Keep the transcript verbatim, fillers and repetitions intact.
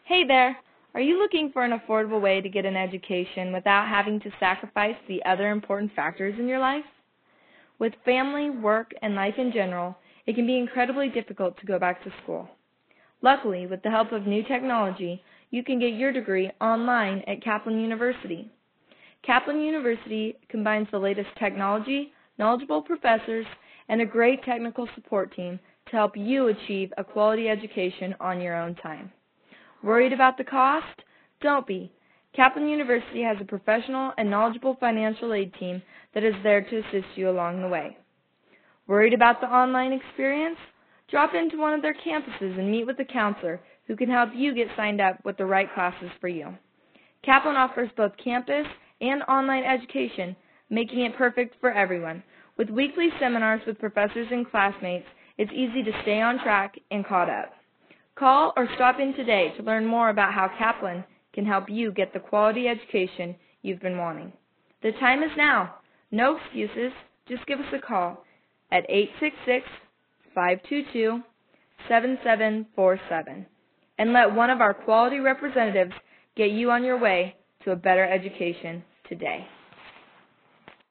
Hey there! Are you looking for an affordable way to get an education without having to sacrifice the other important factors in your life? With family, work, and life in general, it can be incredibly difficult to go back to school. Luckily, with the help of new technology, you can get your degree online at Kaplan University. Kaplan University combines the latest technology, knowledgeable professors, and a great technical support team to help you achieve a quality education on your own time. Worried about the cost? Don't be. Kaplan University has a professional and knowledgeable financial aid team that is there to assist you along the way. Worried about the online experience? Drop into one of their campuses and meet with a counselor who can help you get signed up with the right classes for you. Kaplan offers both campus and online education, making it perfect for everyone. With weekly seminars with professors and classmates, it's easy to stay on track and caught up. Call or stop in today to learn more about how Kaplan can help you get the quality education you've been wanting. The time is now. No excuses. Just give us a call at eight six six, five two two, seven seven four seven and let one of our quality representatives get you on your way to a better education today.